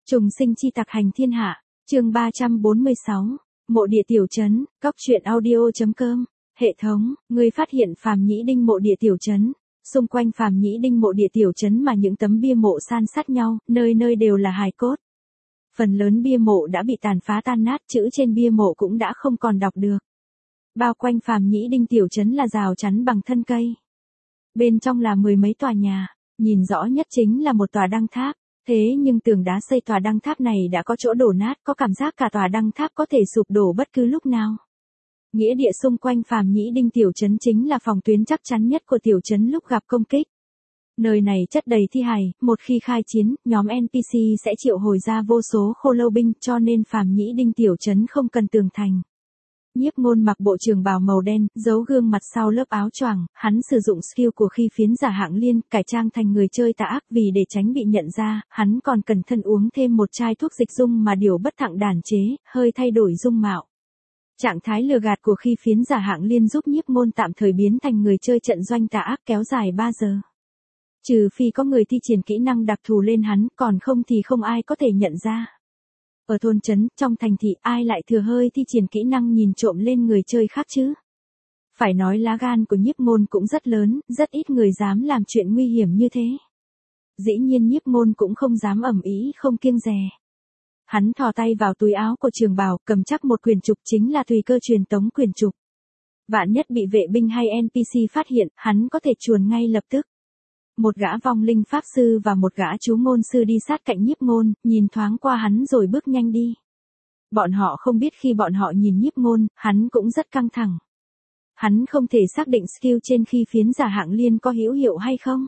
Trùng sinh chi tặc hành thiên hạ, chương 346, mộ địa tiểu trấn, cóc truyện audio.com, hệ thống, người phát hiện Phàm Nhĩ Đinh mộ địa tiểu trấn. Xung quanh Phàm Nhĩ Đinh mộ địa tiểu trấn mà những tấm bia mộ san sát nhau, nơi nơi đều là hài cốt. Phần lớn bia mộ đã bị tàn phá tan nát, chữ trên bia mộ cũng đã không còn đọc được. Bao quanh Phàm Nhĩ Đinh tiểu trấn là rào chắn bằng thân cây. Bên trong là mười mấy tòa nhà, nhìn rõ nhất chính là một tòa đăng tháp. Thế nhưng tường đá xây tòa đăng tháp này đã có chỗ đổ nát, có cảm giác cả tòa đăng tháp có thể sụp đổ bất cứ lúc nào. Nghĩa địa xung quanh Phàm Nhĩ Đinh tiểu trấn chính là phòng tuyến chắc chắn nhất của tiểu trấn lúc gặp công kích. Nơi này chất đầy thi hài, một khi khai chiến, nhóm NPC sẽ triệu hồi ra vô số khô lâu binh, cho nên Phàm Nhĩ Đinh tiểu trấn không cần tường thành. Nhiếp Ngôn mặc bộ trường bào màu đen, giấu gương mặt sau lớp áo choàng, hắn sử dụng skill của khi phiến giả hạng liên, cải trang thành người chơi tà ác vì để tránh bị nhận ra, hắn còn cẩn thận uống thêm một chai thuốc dịch dung mà điều bất thặng đàn chế, hơi thay đổi dung mạo. Trạng thái lừa gạt của khi phiến giả hạng liên giúp Nhiếp Ngôn tạm thời biến thành người chơi trận doanh tà ác kéo dài 3 giờ. Trừ phi có người thi triển kỹ năng đặc thù lên hắn, còn không thì không ai có thể nhận ra. Ở thôn trấn, trong thành thị, ai lại thừa hơi thi triển kỹ năng nhìn trộm lên người chơi khác chứ? Phải nói lá gan của Nhiếp Ngôn cũng rất lớn, rất ít người dám làm chuyện nguy hiểm như thế. Dĩ nhiên Nhiếp Ngôn cũng không dám ầm ĩ, không kiêng dè. Hắn thò tay vào túi áo của trường bào, cầm chắc một quyền trục, chính là tùy cơ truyền tống quyền trục. Vạn nhất bị vệ binh hay NPC phát hiện, hắn có thể chuồn ngay lập tức. Một gã vong linh pháp sư và một gã chú ngôn sư đi sát cạnh Nhiếp Ngôn, nhìn thoáng qua hắn rồi bước nhanh đi. Bọn họ không biết khi bọn họ nhìn Nhiếp Ngôn, hắn cũng rất căng thẳng. Hắn không thể xác định skill trên khi phiến giả hạng liên có hữu hiệu hay không.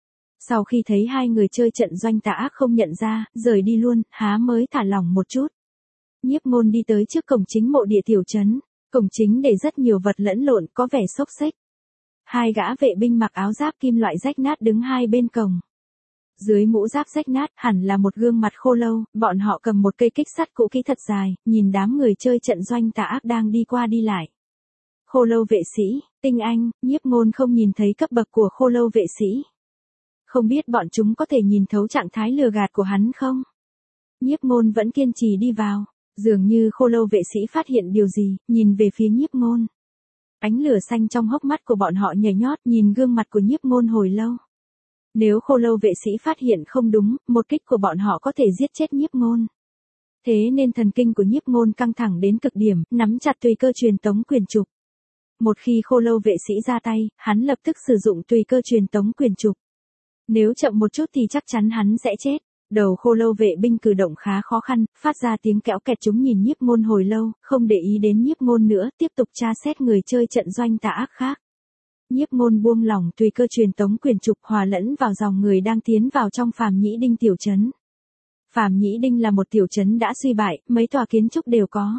Sau khi thấy hai người chơi trận doanh tà ác không nhận ra, rời đi luôn, há mới thả lỏng một chút. Nhiếp Ngôn đi tới trước cổng chính mộ địa tiểu trấn, cổng chính để rất nhiều vật lẫn lộn, có vẻ xốc xếch. Hai gã vệ binh mặc áo giáp kim loại rách nát đứng hai bên cổng. Dưới mũ giáp rách nát hẳn là một gương mặt khô lâu, bọn họ cầm một cây kích sắt cũ kỹ thật dài, nhìn đám người chơi trận doanh tà ác đang đi qua đi lại. Khô lâu vệ sĩ, tinh anh, Nhiếp Ngôn không nhìn thấy cấp bậc của khô lâu vệ sĩ. Không biết bọn chúng có thể nhìn thấu trạng thái lừa gạt của hắn không? Nhiếp Ngôn vẫn kiên trì đi vào, dường như khô lâu vệ sĩ phát hiện điều gì, nhìn về phía Nhiếp Ngôn. Ánh lửa xanh trong hốc mắt của bọn họ nhảy nhót, nhìn gương mặt của Nhiếp Ngôn hồi lâu. Nếu khô lâu vệ sĩ phát hiện không đúng, một kích của bọn họ có thể giết chết Nhiếp Ngôn. Thế nên thần kinh của Nhiếp Ngôn căng thẳng đến cực điểm, nắm chặt tùy cơ truyền tống quyền trục. Một khi khô lâu vệ sĩ ra tay, hắn lập tức sử dụng tùy cơ truyền tống quyền trục. Nếu chậm một chút thì chắc chắn hắn sẽ chết. Đầu khô lâu vệ binh cử động khá khó khăn, phát ra tiếng kẽo kẹt, chúng nhìn Nhiếp Ngôn hồi lâu, không để ý đến Nhiếp Ngôn nữa, tiếp tục tra xét người chơi trận doanh tà ác khác. Nhiếp Ngôn buông lỏng tùy cơ truyền tống quyền trục, hòa lẫn vào dòng người đang tiến vào trong Phàm Nhĩ Đinh tiểu trấn. Phàm Nhĩ Đinh là một tiểu trấn đã suy bại, mấy tòa kiến trúc đều có.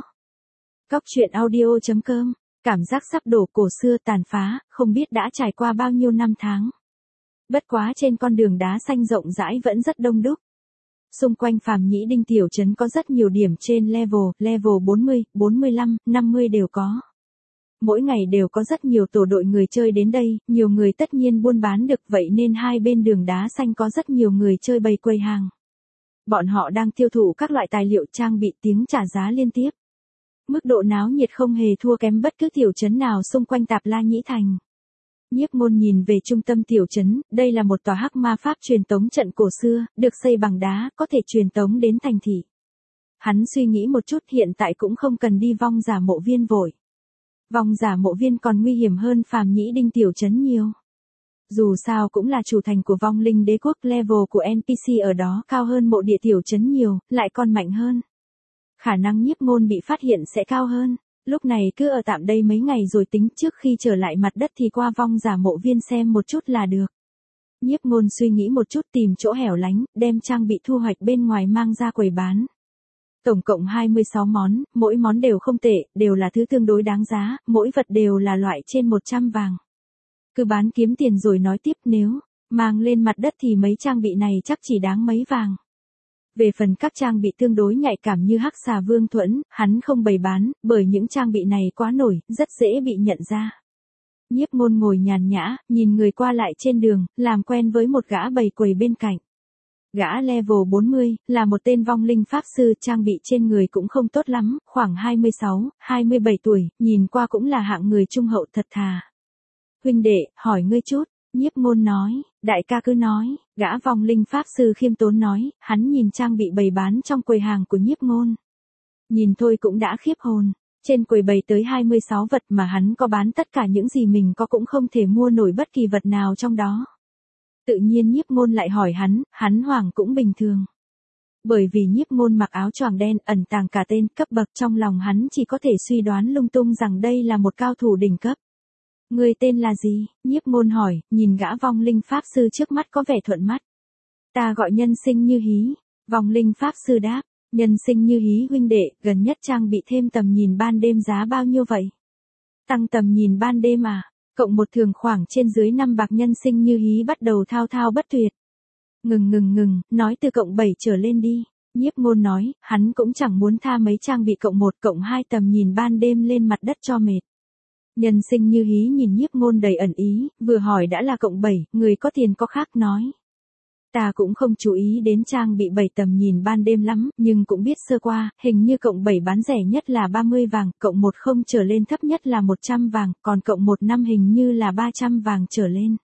Cóc truyện audio.com, cảm giác sắp đổ, cổ xưa tàn phá, không biết đã trải qua bao nhiêu năm tháng. Bất quá trên con đường đá xanh rộng rãi vẫn rất đông đúc. Xung quanh Phàm Nhĩ Đinh tiểu trấn có rất nhiều điểm trên level 40, 45, 50 đều có. Mỗi ngày đều có rất nhiều tổ đội người chơi đến đây, nhiều người tất nhiên buôn bán được, vậy nên hai bên đường đá xanh có rất nhiều người chơi bày quầy hàng. Bọn họ đang tiêu thụ các loại tài liệu trang bị, tiếng trả giá liên tiếp. Mức độ náo nhiệt không hề thua kém bất cứ tiểu trấn nào xung quanh Tạp La Nhĩ Thành. Nhiếp Ngôn nhìn về trung tâm tiểu trấn, đây là một tòa hắc ma pháp truyền tống trận cổ xưa, được xây bằng đá, có thể truyền tống đến thành thị. Hắn suy nghĩ một chút, hiện tại cũng không cần đi vong giả mộ viên vội. Vong giả mộ viên còn nguy hiểm hơn Phàm Nhĩ Đinh tiểu trấn nhiều. Dù sao cũng là chủ thành của vong linh đế quốc, level của NPC ở đó cao hơn mộ địa tiểu trấn nhiều, lại còn mạnh hơn. Khả năng Nhiếp Ngôn bị phát hiện sẽ cao hơn. Lúc này cứ ở tạm đây mấy ngày rồi tính, trước khi trở lại mặt đất thì qua vong giả mộ viên xem một chút là được. Nhiếp Ngôn suy nghĩ một chút, tìm chỗ hẻo lánh, đem trang bị thu hoạch bên ngoài mang ra quầy bán. Tổng cộng 26 món, mỗi món đều không tệ, đều là thứ tương đối đáng giá, mỗi vật đều là loại trên 100 vàng. Cứ bán kiếm tiền rồi nói tiếp, nếu mang lên mặt đất thì mấy trang bị này chắc chỉ đáng mấy vàng. Về phần các trang bị tương đối nhạy cảm như hắc xà vương thuẫn, hắn không bày bán, bởi những trang bị này quá nổi, rất dễ bị nhận ra. Nhiếp Ngôn ngồi nhàn nhã, nhìn người qua lại trên đường, làm quen với một gã bày quầy bên cạnh. Gã level 40, là một tên vong linh pháp sư, trang bị trên người cũng không tốt lắm, khoảng 26, 27 tuổi, nhìn qua cũng là hạng người trung hậu thật thà. Huynh đệ, hỏi ngươi chút, Nhiếp Ngôn nói, đại ca cứ nói, gã vong linh pháp sư khiêm tốn nói, hắn nhìn trang bị bày bán trong quầy hàng của Nhiếp Ngôn. Nhìn thôi cũng đã khiếp hồn, trên quầy bày tới 26 vật mà hắn có bán tất cả những gì mình có cũng không thể mua nổi bất kỳ vật nào trong đó. Tự nhiên Nhiếp Ngôn lại hỏi hắn hoảng cũng bình thường. Bởi vì Nhiếp Ngôn mặc áo choàng đen ẩn tàng cả tên cấp bậc trong lòng hắn chỉ có thể suy đoán lung tung rằng đây là một cao thủ đỉnh cấp. Người tên là gì? Nhiếp Ngôn hỏi, nhìn gã vong linh pháp sư trước mắt có vẻ thuận mắt. Ta gọi Nhân Sinh Như Hí. Vong linh pháp sư đáp, Nhân Sinh Như Hí huynh đệ, gần nhất trang bị thêm tầm nhìn ban đêm giá bao nhiêu vậy? Tăng tầm nhìn ban đêm à? Cộng một thường khoảng trên dưới 5 bạc. Nhân Sinh Như Hí bắt đầu thao thao bất tuyệt. Ngừng, nói từ cộng 7 trở lên đi. Nhiếp Ngôn nói, hắn cũng chẳng muốn tha mấy trang bị cộng 1, cộng 2 tầm nhìn ban đêm lên mặt đất cho mệt. Nhân Sinh Như Hí nhìn Nhiếp Ngôn đầy ẩn ý, vừa hỏi đã là cộng 7, người có tiền có khác nói. Ta cũng không chú ý đến trang bị 7 tầm nhìn ban đêm lắm, nhưng cũng biết sơ qua, hình như cộng 7 bán rẻ nhất là 30 vàng, cộng 1 không trở lên thấp nhất là 100 vàng, còn cộng 1 năm hình như là 300 vàng trở lên.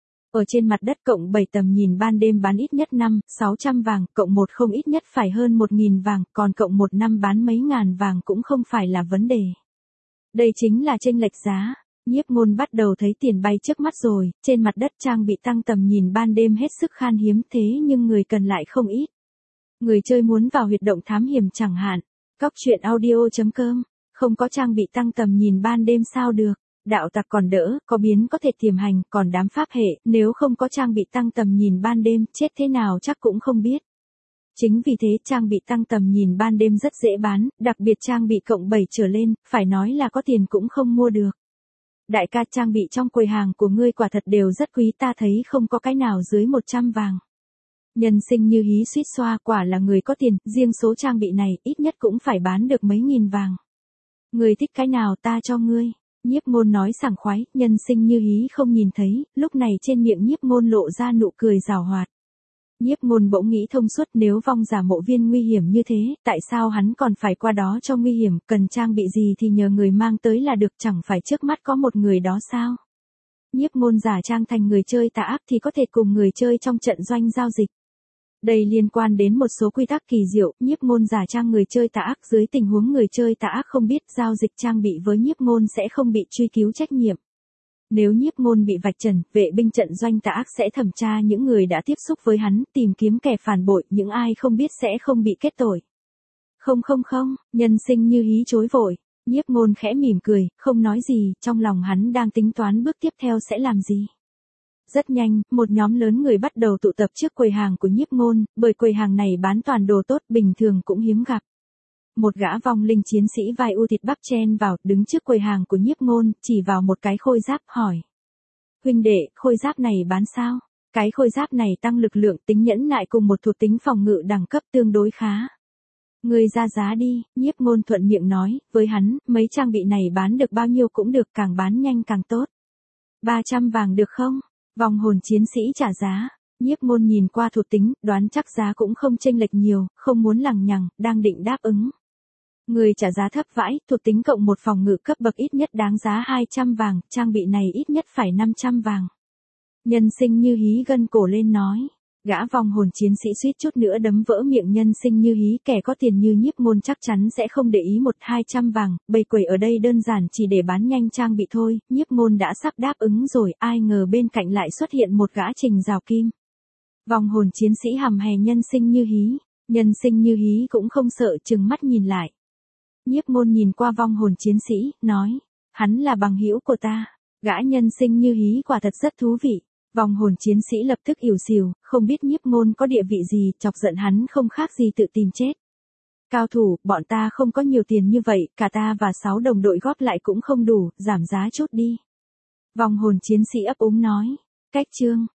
Ở trên mặt đất cộng 7 tầm nhìn ban đêm bán ít nhất 500-600 vàng, cộng 1 không ít nhất phải hơn 1.000 vàng, còn cộng 1 năm bán mấy ngàn vàng cũng không phải là vấn đề. Đây chính là chênh lệch giá. Nhiếp Ngôn bắt đầu thấy tiền bay trước mắt rồi, trên mặt đất trang bị tăng tầm nhìn ban đêm hết sức khan hiếm thế nhưng người cần lại không ít. Người chơi muốn vào huyệt động thám hiểm chẳng hạn, Cóc Truyện Audio.com, không có trang bị tăng tầm nhìn ban đêm sao được, đạo tặc còn đỡ, có biến có thể tiềm hành, còn đám pháp hệ, nếu không có trang bị tăng tầm nhìn ban đêm, chết thế nào chắc cũng không biết. Chính vì thế trang bị tăng tầm nhìn ban đêm rất dễ bán, đặc biệt trang bị cộng 7 trở lên, phải nói là có tiền cũng không mua được. Đại ca, trang bị trong quầy hàng của ngươi quả thật đều rất quý, ta thấy không có cái nào dưới 100 vàng. Nhân Sinh Như Hí suýt xoa, quả là người có tiền, riêng số trang bị này ít nhất cũng phải bán được mấy nghìn vàng. Ngươi thích cái nào ta cho ngươi. Nhiếp Ngôn nói sảng khoái, Nhân Sinh Như Hí không nhìn thấy, lúc này trên miệng Nhiếp Ngôn lộ ra nụ cười giảo hoạt. Nhiếp Ngôn bỗng nghĩ thông suốt, nếu vong giả mộ viên nguy hiểm như thế, tại sao hắn còn phải qua đó cho nguy hiểm, cần trang bị gì thì nhờ người mang tới là được, chẳng phải trước mắt có một người đó sao? Nhiếp Ngôn giả trang thành người chơi tà ác thì có thể cùng người chơi trong trận doanh giao dịch. Đây liên quan đến một số quy tắc kỳ diệu, Nhiếp Ngôn giả trang người chơi tà ác, dưới tình huống người chơi tà ác không biết giao dịch trang bị với Nhiếp Ngôn sẽ không bị truy cứu trách nhiệm. Nếu Nhiếp Ngôn bị vạch trần, vệ binh trận doanh tà ác sẽ thẩm tra những người đã tiếp xúc với hắn, tìm kiếm kẻ phản bội, những ai không biết sẽ không bị kết tội. Không, Nhân Sinh Như Hí chối vội. Nhiếp Ngôn khẽ mỉm cười, không nói gì, trong lòng hắn đang tính toán bước tiếp theo sẽ làm gì. Rất nhanh, một nhóm lớn người bắt đầu tụ tập trước quầy hàng của Nhiếp Ngôn, bởi quầy hàng này bán toàn đồ tốt, bình thường cũng hiếm gặp. Một gã vong linh chiến sĩ vai u thịt bắp chen vào, đứng trước quầy hàng của Nhiếp Ngôn, chỉ vào một cái khôi giáp, hỏi. Huynh đệ, khôi giáp này bán sao? Cái khôi giáp này tăng lực lượng, tính nhẫn nại cùng một thuộc tính phòng ngự đẳng cấp tương đối khá. Ngươi ra giá đi, Nhiếp Ngôn thuận miệng nói, với hắn, mấy trang bị này bán được bao nhiêu cũng được, càng bán nhanh càng tốt. 300 vàng được không? Vong hồn chiến sĩ trả giá. Nhiếp Ngôn nhìn qua thuộc tính, đoán chắc giá cũng không chênh lệch nhiều, không muốn lằng nhằng, đang định đáp ứng. Người trả giá thấp vãi, thuộc tính cộng một phòng ngự cấp bậc ít nhất đáng giá 200 vàng, trang bị này ít nhất phải 500 vàng. Nhân Sinh Như Hí gân cổ lên nói. Gã vong hồn chiến sĩ suýt chút nữa đấm vỡ miệng Nhân Sinh Như Hí, kẻ có tiền như Nhiếp Ngôn chắc chắn sẽ không để ý 100-200 vàng, bày quầy ở đây đơn giản chỉ để bán nhanh trang bị thôi, Nhiếp Ngôn đã sắp đáp ứng rồi, ai ngờ bên cạnh lại xuất hiện một gã Trình Rào Kim. Vong hồn chiến sĩ hầm hè Nhân Sinh Như Hí, Nhân Sinh Như Hí cũng không sợ, trừng mắt nhìn lại. Nhiếp Ngôn nhìn qua vong hồn chiến sĩ, nói, hắn là bằng hữu của ta. Gã Nhân Sinh Như Hí quả thật rất thú vị. Vong hồn chiến sĩ lập tức ỉu xìu, không biết Nhiếp Ngôn có địa vị gì, chọc giận hắn không khác gì tự tìm chết. Cao thủ, bọn ta không có nhiều tiền như vậy, cả ta và 6 đồng đội góp lại cũng không đủ, giảm giá chút đi. Vong hồn chiến sĩ ấp úng nói. Cách chương.